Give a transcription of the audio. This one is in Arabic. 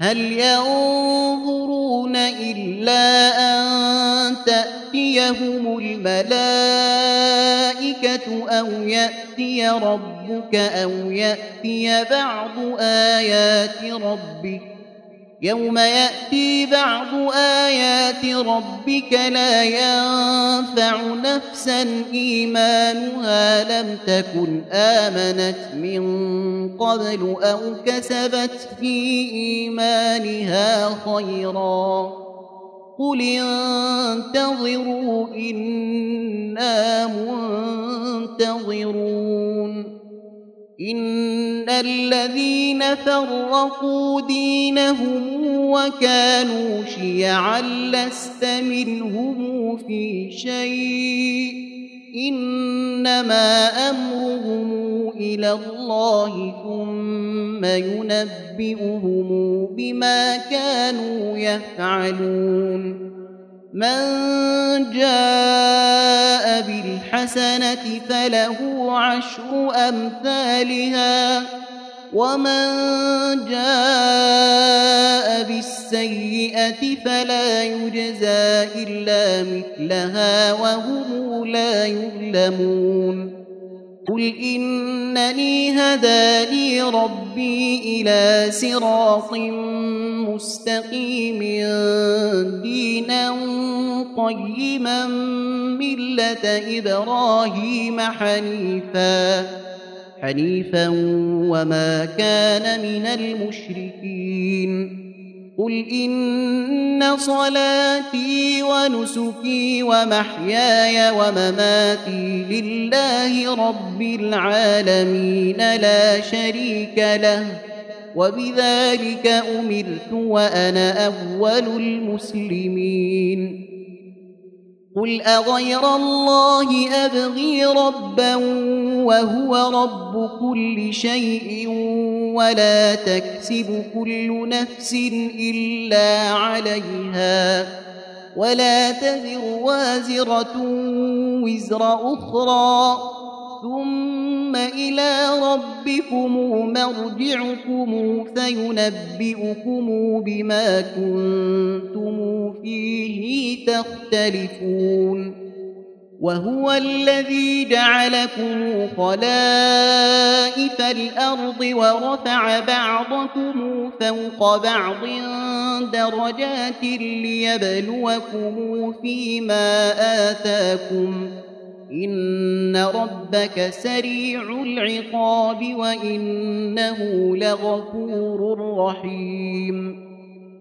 هل ينظرون إلا أن تأتيهم الملائكة أو يأتي ربك أو يأتي بعض آيات ربك يوم يأتي بعض آيات ربك لا ينفع نفسا إيمانها لم تكن آمنت من قبل أو كسبت في إيمانها خيرا قل انتظروا إنا منتظرون إن الذين فرقوا دينهم وكانوا شيعا لست منهم في شيء إنما أمرهم إلى الله ثم ينبئهم بما كانوا يفعلون من جاء بالحسنة فله عشر أمثالها ومن جاء بالسيئة فلا يجزى إلا مثلها وهم لا يظلمون قل إنني هداني ربي إلى صراط مستقيم دينا قيما ملة إبراهيم حنيفا وما كان من المشركين قل إن صلاتي ونسكي ومحياي ومماتي لله رب العالمين لا شريك له وبذلك أمرت وأنا أول المسلمين قل أغير الله أبغي ربا وهو رب كل شيء ولا تكسب كل نفس إلا عليها ولا تزر وازرة وزر أخرى ثم إلى ربكم مرجعكم فينبئكم بما كنتم فيه تختلفون وهو الذي جعلكم خلائف الأرض ورفع بعضكم فوق بعض درجات ليبلوكم فيما آتاكم إن ربك سريع العقاب وإنه لغفور رحيم